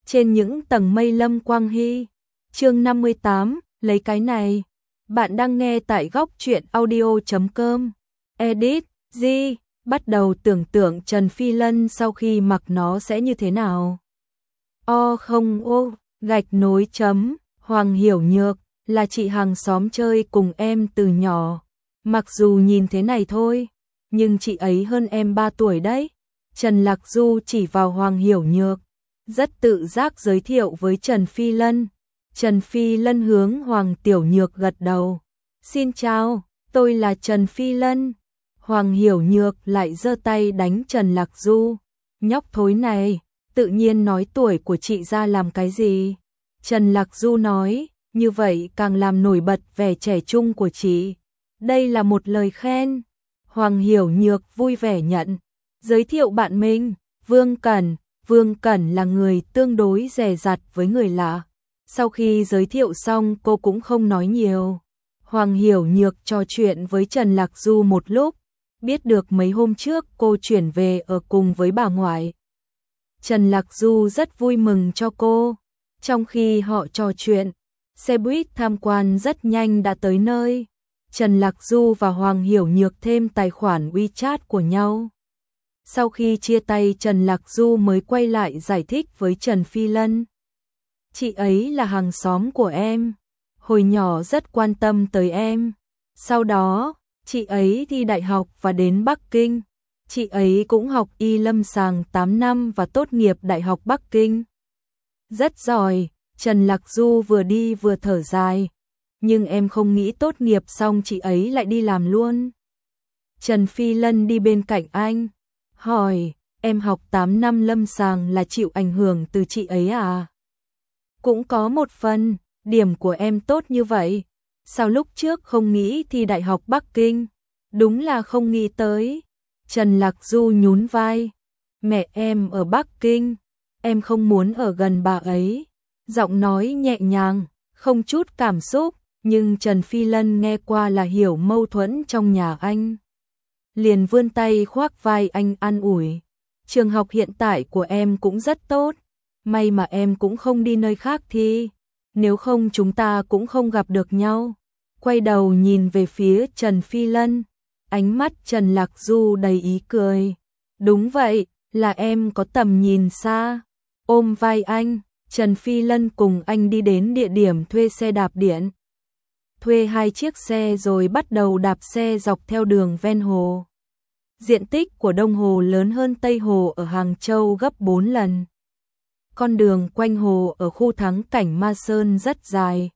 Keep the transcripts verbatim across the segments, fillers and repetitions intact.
trên những tầng mây Lâm Quang Hy. Chương năm mươi tám, lấy cái này. Bạn đang nghe tại góc truyện audio chấm com. Edit, G, bắt đầu tưởng tượng Trần Phi Lân sau khi mặc nó sẽ như thế nào. O không ô, gạch nối chấm, Hoàng Hiểu Nhược, là chị hàng xóm chơi cùng em từ nhỏ. Mặc dù nhìn thế này thôi, nhưng chị ấy hơn em ba tuổi đấy. Trần Lạc Du chỉ vào Hoàng Hiểu Nhược, rất tự giác giới thiệu với Trần Phi Lân. Trần Phi Lân hướng Hoàng Tiểu Nhược gật đầu. Xin chào, tôi là Trần Phi Lân. Hoàng Hiểu Nhược lại giơ tay đánh Trần Lạc Du. Nhóc thối này, tự nhiên nói tuổi của chị ra làm cái gì? Trần Lạc Du nói, như vậy càng làm nổi bật vẻ trẻ trung của chị. Đây là một lời khen. Hoàng Hiểu Nhược vui vẻ nhận. Giới thiệu bạn mình, Vương Cẩn. Vương Cẩn là người tương đối dè dặt với người lạ. Sau khi giới thiệu xong cô cũng không nói nhiều. Hoàng Hiểu Nhược trò chuyện với Trần Lạc Du một lúc. Biết được mấy hôm trước cô chuyển về ở cùng với bà ngoại. Trần Lạc Du rất vui mừng cho cô. Trong khi họ trò chuyện, xe buýt tham quan rất nhanh đã tới nơi. Trần Lạc Du và Hoàng Hiểu Nhược thêm tài khoản WeChat của nhau. Sau khi chia tay, Trần Lạc Du mới quay lại giải thích với Trần Phi Lân. Chị ấy là hàng xóm của em, hồi nhỏ rất quan tâm tới em. Sau đó, chị ấy thi đại học và đến Bắc Kinh. Chị ấy cũng học y lâm sàng tám năm và tốt nghiệp Đại học Bắc Kinh. Rất giỏi, Trần Lạc Du vừa đi vừa thở dài. Nhưng em không nghĩ tốt nghiệp xong chị ấy lại đi làm luôn. Trần Phi Lân đi bên cạnh anh, hỏi, em học tám năm lâm sàng là chịu ảnh hưởng từ chị ấy à? Cũng có một phần, điểm của em tốt như vậy. Sao lúc trước không nghĩ thi Đại học Bắc Kinh? Đúng là không nghĩ tới. Trần Lạc Du nhún vai. Mẹ em ở Bắc Kinh, em không muốn ở gần bà ấy. Giọng nói nhẹ nhàng, không chút cảm xúc, nhưng Trần Phi Lân nghe qua là hiểu mâu thuẫn trong nhà anh. Liền vươn tay khoác vai anh an ủi. Trường học hiện tại của em cũng rất tốt. May mà em cũng không đi nơi khác thi. Nếu không chúng ta cũng không gặp được nhau. Quay đầu nhìn về phía Trần Phi Lân. Ánh mắt Trần Lạc Du đầy ý cười. Đúng vậy, là em có tầm nhìn xa. Ôm vai anh, Trần Phi Lân cùng anh đi đến địa điểm thuê xe đạp điện. Thuê hai chiếc xe rồi bắt đầu đạp xe dọc theo đường ven hồ. Diện tích của Đông Hồ lớn hơn Tây Hồ ở Hàng Châu gấp bốn lần. Con đường quanh hồ ở khu thắng cảnh Ma Sơn rất dài.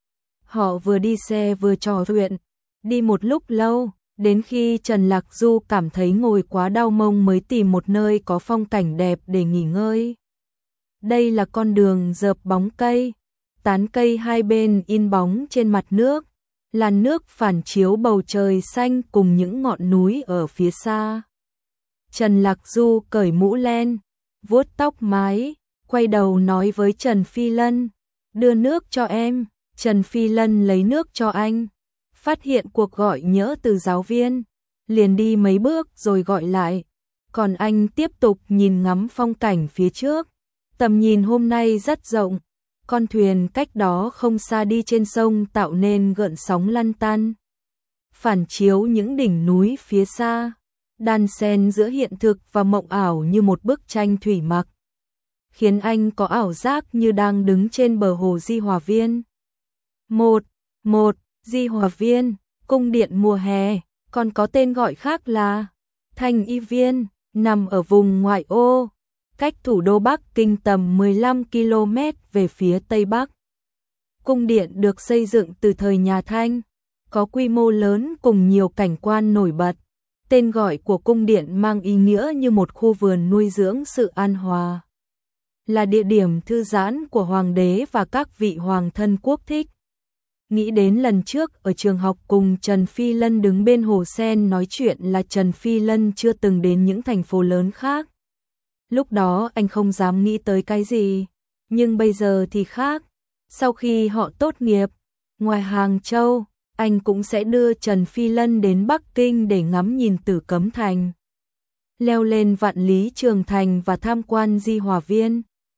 Họ vừa đi xe vừa trò chuyện, đi một lúc lâu, đến khi Trần Lạc Du cảm thấy ngồi quá đau mông mới tìm một nơi có phong cảnh đẹp để nghỉ ngơi. Đây là con đường rợp bóng cây, tán cây hai bên in bóng trên mặt nước, làn nước phản chiếu bầu trời xanh cùng những ngọn núi ở phía xa. Trần Lạc Du cởi mũ len, vuốt tóc mái, quay đầu nói với Trần Phi Lân, đưa nước cho em. Trần Phi Lân lấy nước cho anh, phát hiện cuộc gọi nhỡ từ giáo viên, liền đi mấy bước rồi gọi lại. Còn anh tiếp tục nhìn ngắm phong cảnh phía trước, tầm nhìn hôm nay rất rộng, con thuyền cách đó không xa đi trên sông tạo nên gợn sóng lăn tăn, phản chiếu những đỉnh núi phía xa, đan xen giữa hiện thực và mộng ảo như một bức tranh thủy mặc, khiến anh có ảo giác như đang đứng trên bờ hồ Di Hòa Viên. Một, một, Di Hòa Viên, cung điện mùa hè, còn có tên gọi khác là Thanh Y Viên, nằm ở vùng ngoại ô, cách thủ đô Bắc Kinh tầm mười lăm ki lô mét về phía tây bắc. Cung điện được xây dựng từ thời nhà Thanh, có quy mô lớn cùng nhiều cảnh quan nổi bật. Tên gọi của cung điện mang ý nghĩa như một khu vườn nuôi dưỡng sự an hòa, là địa điểm thư giãn của hoàng đế và các vị hoàng thân quốc thích. Nghĩ đến lần trước ở trường học cùng Trần Phi Lân đứng bên hồ sen nói chuyện là Trần Phi Lân chưa từng đến những thành phố lớn khác. Lúc đó anh không dám nghĩ tới cái gì, nhưng bây giờ thì khác. Sau khi họ tốt nghiệp, ngoài Hàng Châu, anh cũng sẽ đưa Trần Phi Lân đến Bắc Kinh để ngắm nhìn Tử Cấm Thành, leo lên Vạn Lý Trường Thành và tham quan Di Hòa Viên.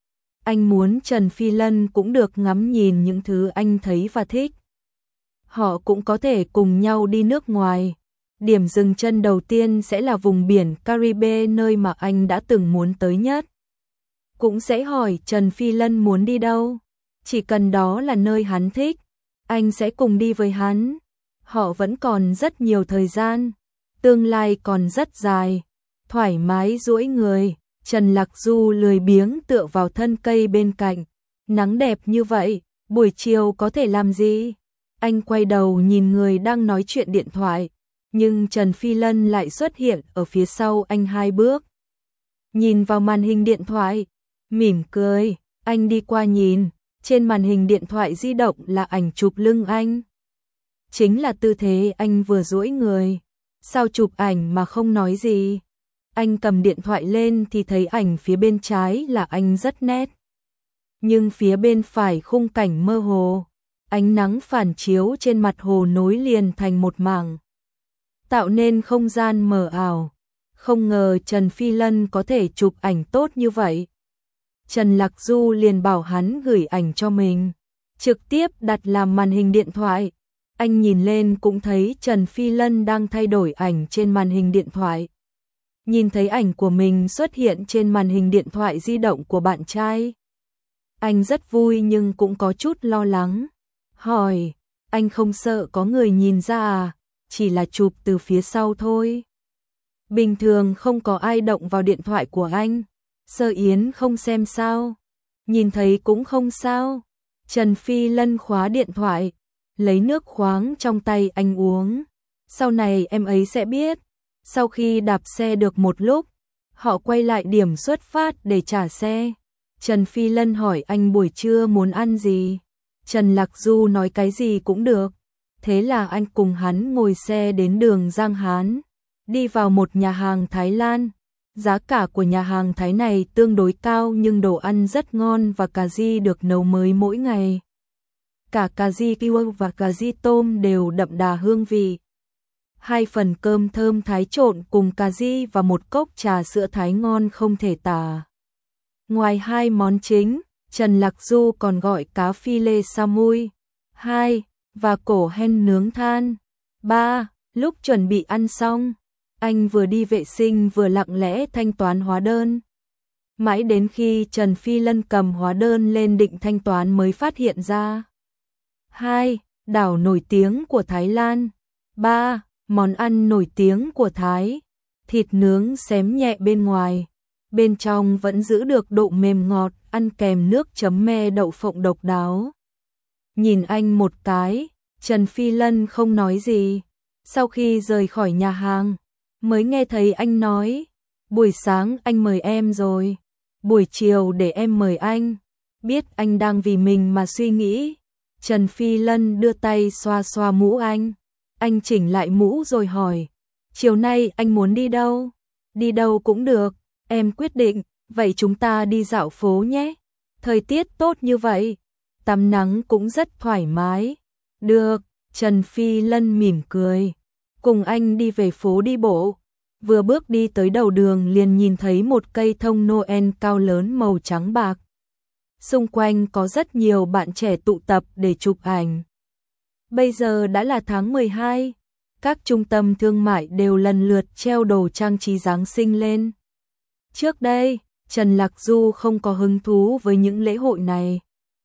Anh muốn Trần Phi Lân cũng được ngắm nhìn những thứ anh thấy và thích. Họ cũng có thể cùng nhau đi nước ngoài. Điểm dừng chân đầu tiên sẽ là vùng biển Caribe, nơi mà anh đã từng muốn tới nhất. Cũng sẽ hỏi Trần Phi Lân muốn đi đâu. Chỉ cần đó là nơi hắn thích, anh sẽ cùng đi với hắn. Họ vẫn còn rất nhiều thời gian, tương lai còn rất dài. Thoải mái duỗi người, Trần Lạc Du lười biếng tựa vào thân cây bên cạnh. Nắng đẹp như vậy, buổi chiều có thể làm gì? Anh quay đầu nhìn người đang nói chuyện điện thoại, nhưng Trần Phi Lân lại xuất hiện ở phía sau anh hai bước. Nhìn vào màn hình điện thoại, mỉm cười, anh đi qua nhìn, trên màn hình điện thoại di động là ảnh chụp lưng anh. Chính là tư thế anh vừa duỗi người. Sao chụp ảnh mà không nói gì? Anh cầm điện thoại lên thì thấy ảnh phía bên trái là anh rất nét. Nhưng phía bên phải khung cảnh mơ hồ, ánh nắng phản chiếu trên mặt hồ nối liền thành một mảng, tạo nên không gian mờ ảo. Không ngờ Trần Phi Lân có thể chụp ảnh tốt như vậy. Trần Lạc Du liền bảo hắn gửi ảnh cho mình, trực tiếp đặt làm màn hình điện thoại. Anh nhìn lên cũng thấy Trần Phi Lân đang thay đổi ảnh trên màn hình điện thoại. Nhìn thấy ảnh của mình xuất hiện trên màn hình điện thoại di động của bạn trai. Anh rất vui nhưng cũng có chút lo lắng. Hỏi, anh không sợ có người nhìn ra à? Chỉ là chụp từ phía sau thôi. Bình thường không có ai động vào điện thoại của anh. Sơ Yến không xem sao? Nhìn thấy cũng không sao. Trần Phi Lân khóa điện thoại, lấy nước khoáng trong tay anh uống. Sau này em ấy sẽ biết. Sau khi đạp xe được một lúc, họ quay lại điểm xuất phát để trả xe. Trần Phi Lân hỏi anh buổi trưa muốn ăn gì. Trần Lạc Du nói cái gì cũng được. Thế là anh cùng hắn ngồi xe đến đường Giang Hán, đi vào một nhà hàng Thái Lan. Giá cả của nhà hàng Thái này tương đối cao nhưng đồ ăn rất ngon và cà ri được nấu mới mỗi ngày. Cả cà ri kiêu và cà ri tôm đều đậm đà hương vị. Hai phần cơm thơm Thái trộn cùng cà ri và một cốc trà sữa Thái ngon không thể tả. Ngoài hai món chính, Trần Lạc Du còn gọi cá phi lê samui, hai, và cổ hen nướng than. Ba, lúc chuẩn bị ăn xong, anh vừa đi vệ sinh vừa lặng lẽ thanh toán hóa đơn. Mãi đến khi Trần Phi Lân cầm hóa đơn lên định thanh toán mới phát hiện ra. Hai, đảo nổi tiếng của Thái Lan. Ba, món ăn nổi tiếng của Thái. Thịt nướng xém nhẹ bên ngoài, bên trong vẫn giữ được độ mềm ngọt, ăn kèm nước chấm me đậu phộng độc đáo. Nhìn anh một cái, Trần Phi Lân không nói gì. Sau khi rời khỏi nhà hàng, mới nghe thấy anh nói, buổi sáng anh mời em rồi, buổi chiều để em mời anh. Biết anh đang vì mình mà suy nghĩ, Trần Phi Lân đưa tay xoa xoa mũ anh. Anh chỉnh lại mũ rồi hỏi, chiều nay anh muốn đi đâu? Đi đâu cũng được, em quyết định, vậy chúng ta đi dạo phố nhé. Thời tiết tốt như vậy, tắm nắng cũng rất thoải mái. Được, Trần Phi Lân mỉm cười, cùng anh đi về phố đi bộ. Vừa bước đi tới đầu đường liền nhìn thấy một cây thông Noel cao lớn màu trắng bạc. Xung quanh có rất nhiều bạn trẻ tụ tập để chụp ảnh. Bây giờ đã là tháng mười hai, các trung tâm thương mại đều lần lượt treo đồ trang trí Giáng sinh lên. Trước đây, Trần Lạc Du không có hứng thú với những lễ hội này.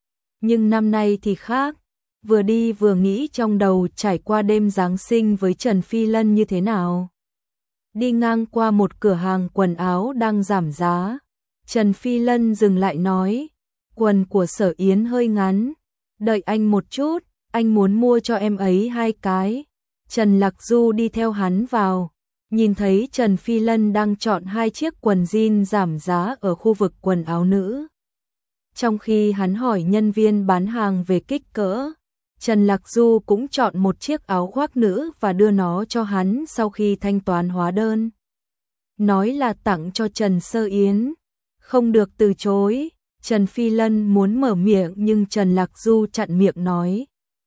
Nhưng năm nay thì khác, vừa đi vừa nghĩ trong đầu trải qua đêm Giáng sinh với Trần Phi Lân như thế nào. Đi ngang qua một cửa hàng quần áo đang giảm giá, Trần Phi Lân dừng lại nói, quần của Sở Yến hơi ngắn, đợi anh một chút, anh muốn mua cho em ấy hai cái. Trần Lạc Du đi theo hắn vào, nhìn thấy Trần Phi Lân đang chọn hai chiếc quần jean giảm giá ở khu vực quần áo nữ. Trong khi hắn hỏi nhân viên bán hàng về kích cỡ, Trần Lạc Du cũng chọn một chiếc áo khoác nữ và đưa nó cho hắn sau khi thanh toán hóa đơn. Nói là tặng cho Trần Sơ Yến, không được từ chối. Trần Phi Lân muốn mở miệng nhưng Trần Lạc Du chặn miệng nói,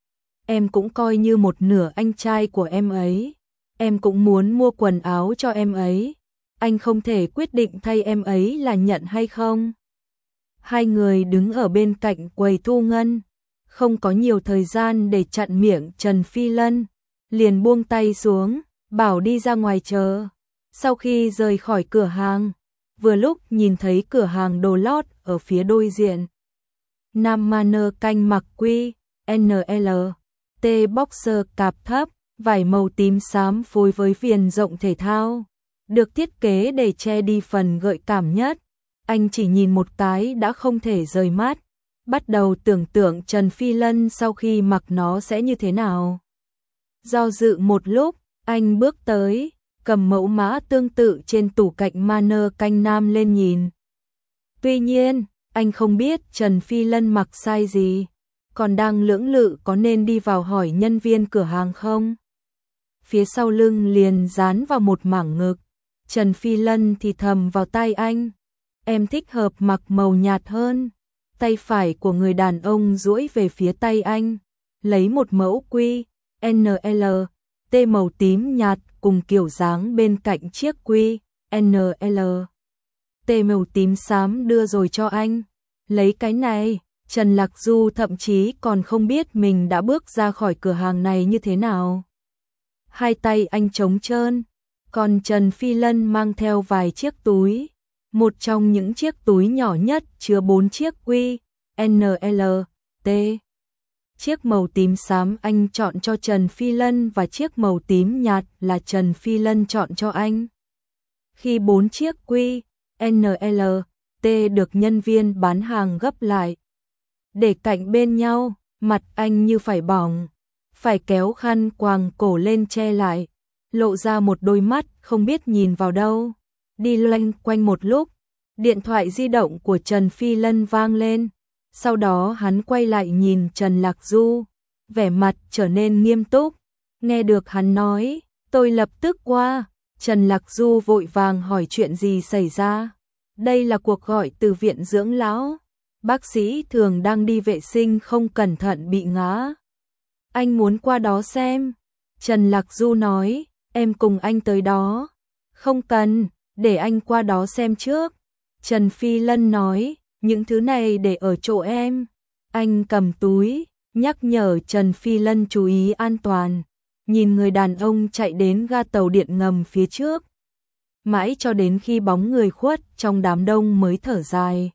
em cũng coi như một nửa anh trai của em ấy, em cũng muốn mua quần áo cho em ấy, anh không thể quyết định thay em ấy là nhận hay không. Hai người đứng ở bên cạnh quầy thu ngân, không có nhiều thời gian để chặn miệng Trần Phi Lân, liền buông tay xuống, bảo đi ra ngoài chờ. Sau khi rời khỏi cửa hàng, vừa lúc nhìn thấy cửa hàng đồ lót ở phía đối diện. Nam Manner canh mặc quy, en lờ, T boxer cạp thấp, vải màu tím xám phối với viền rộng thể thao, được thiết kế để che đi phần gợi cảm nhất. Anh chỉ nhìn một cái đã không thể rời mắt, bắt đầu tưởng tượng Trần Phi Lân sau khi mặc nó sẽ như thế nào. Do dự một lúc, anh bước tới, cầm mẫu mã tương tự trên tủ cạnh Manner canh nam lên nhìn. Tuy nhiên, anh không biết Trần Phi Lân mặc size gì, còn đang lưỡng lự có nên đi vào hỏi nhân viên cửa hàng không. Phía sau lưng liền dán vào một mảng ngực, Trần Phi Lân thì thầm vào tai anh, em thích hợp mặc màu nhạt hơn. Tay phải của người đàn ông duỗi về phía tay anh, lấy một mẫu quy, en lờ, T màu tím nhạt cùng kiểu dáng bên cạnh chiếc quy, en lờ, T màu tím xám đưa rồi cho anh. Lấy cái này, Trần Lạc Du thậm chí còn không biết mình đã bước ra khỏi cửa hàng này như thế nào. Hai tay anh trống trơn, còn Trần Phi Lân mang theo vài chiếc túi. Một trong những chiếc túi nhỏ nhất chứa bốn chiếc quy, en lờ, T. Chiếc màu tím xám anh chọn cho Trần Phi Lân và chiếc màu tím nhạt là Trần Phi Lân chọn cho anh. Khi bốn chiếc quy, en lờ, T được nhân viên bán hàng gấp lại, để cạnh bên nhau, mặt anh như phải bỏng, phải kéo khăn quàng cổ lên che lại, lộ ra một đôi mắt không biết nhìn vào đâu. Đi loanh quanh một lúc, điện thoại di động của Trần Phi Lân vang lên, sau đó hắn quay lại nhìn Trần Lạc Du, vẻ mặt trở nên nghiêm túc. Nghe được hắn nói, tôi lập tức qua. Trần Lạc Du vội vàng hỏi chuyện gì xảy ra. Đây là cuộc gọi từ viện dưỡng lão, bác sĩ thường đang đi vệ sinh không cẩn thận bị ngã. Anh muốn qua đó xem. Trần Lạc Du nói, em cùng anh tới đó. Không cần, để anh qua đó xem trước. Trần Phi Lân nói, những thứ này để ở chỗ em. Anh cầm túi, nhắc nhở Trần Phi Lân chú ý an toàn. Nhìn người đàn ông chạy đến ga tàu điện ngầm phía trước. Mãi cho đến khi bóng người khuất trong đám đông mới thở dài.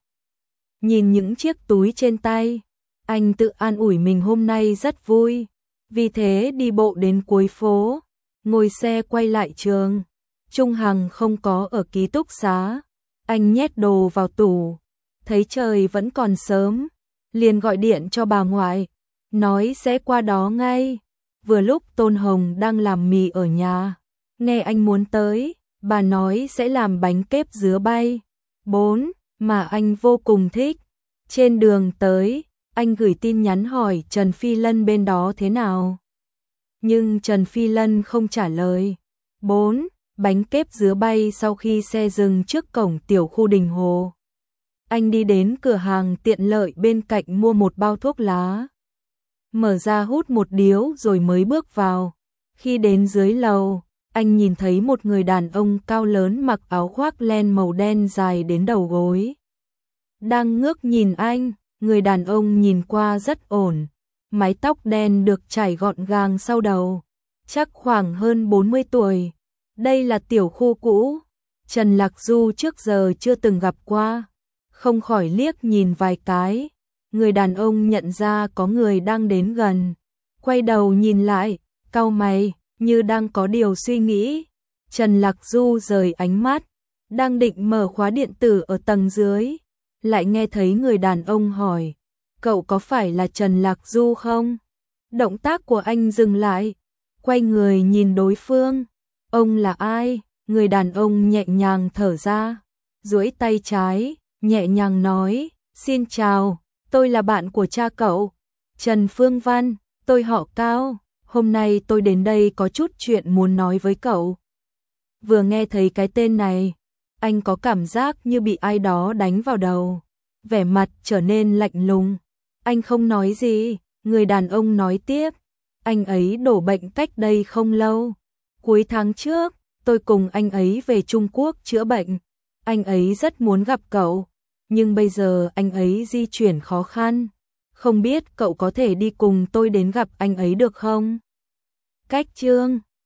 Nhìn những chiếc túi trên tay, anh tự an ủi mình hôm nay rất vui. Vì thế đi bộ đến cuối phố, ngồi xe quay lại trường. Trung Hằng không có ở ký túc xá, anh nhét đồ vào tủ, thấy trời vẫn còn sớm, liền gọi điện cho bà ngoại, nói sẽ qua đó ngay. Vừa lúc Tôn Hồng đang làm mì ở nhà, nghe anh muốn tới, bà nói sẽ làm bánh kếp dứa bay, bốn, mà anh vô cùng thích. Trên đường tới, anh gửi tin nhắn hỏi Trần Phi Lân bên đó thế nào. Nhưng Trần Phi Lân không trả lời. bốn. Bánh kếp dứa bay sau khi xe dừng trước cổng tiểu khu Đình Hồ. Anh đi đến cửa hàng tiện lợi bên cạnh mua một bao thuốc lá. Mở ra hút một điếu rồi mới bước vào. Khi đến dưới lầu, anh nhìn thấy một người đàn ông cao lớn mặc áo khoác len màu đen dài đến đầu gối. Đang ngước nhìn anh, người đàn ông nhìn qua rất ổn. Mái tóc đen được chải gọn gàng sau đầu, chắc khoảng hơn bốn mươi tuổi. Đây là tiểu khu cũ, Trần Lạc Du trước giờ chưa từng gặp qua, không khỏi liếc nhìn vài cái. Người đàn ông nhận ra có người đang đến gần, quay đầu nhìn lại, cau mày, như đang có điều suy nghĩ. Trần Lạc Du rời ánh mắt, đang định mở khóa điện tử ở tầng dưới, lại nghe thấy người đàn ông hỏi, cậu có phải là Trần Lạc Du không? Động tác của anh dừng lại, quay người nhìn đối phương. Ông là ai? Người đàn ông nhẹ nhàng thở ra, duỗi tay trái, nhẹ nhàng nói, xin chào, tôi là bạn của cha cậu, Trần Phương Văn, tôi họ Cao, hôm nay tôi đến đây có chút chuyện muốn nói với cậu. Vừa nghe thấy cái tên này, anh có cảm giác như bị ai đó đánh vào đầu, vẻ mặt trở nên lạnh lùng. Anh không nói gì, người đàn ông nói tiếp, anh ấy đổ bệnh cách đây không lâu. Cuối tháng trước, tôi cùng anh ấy về Trung Quốc chữa bệnh. Anh ấy rất muốn gặp cậu. nhưng bây giờ anh ấy di chuyển khó khăn. Không biết cậu có thể đi cùng tôi đến gặp anh ấy được không? Cách Trương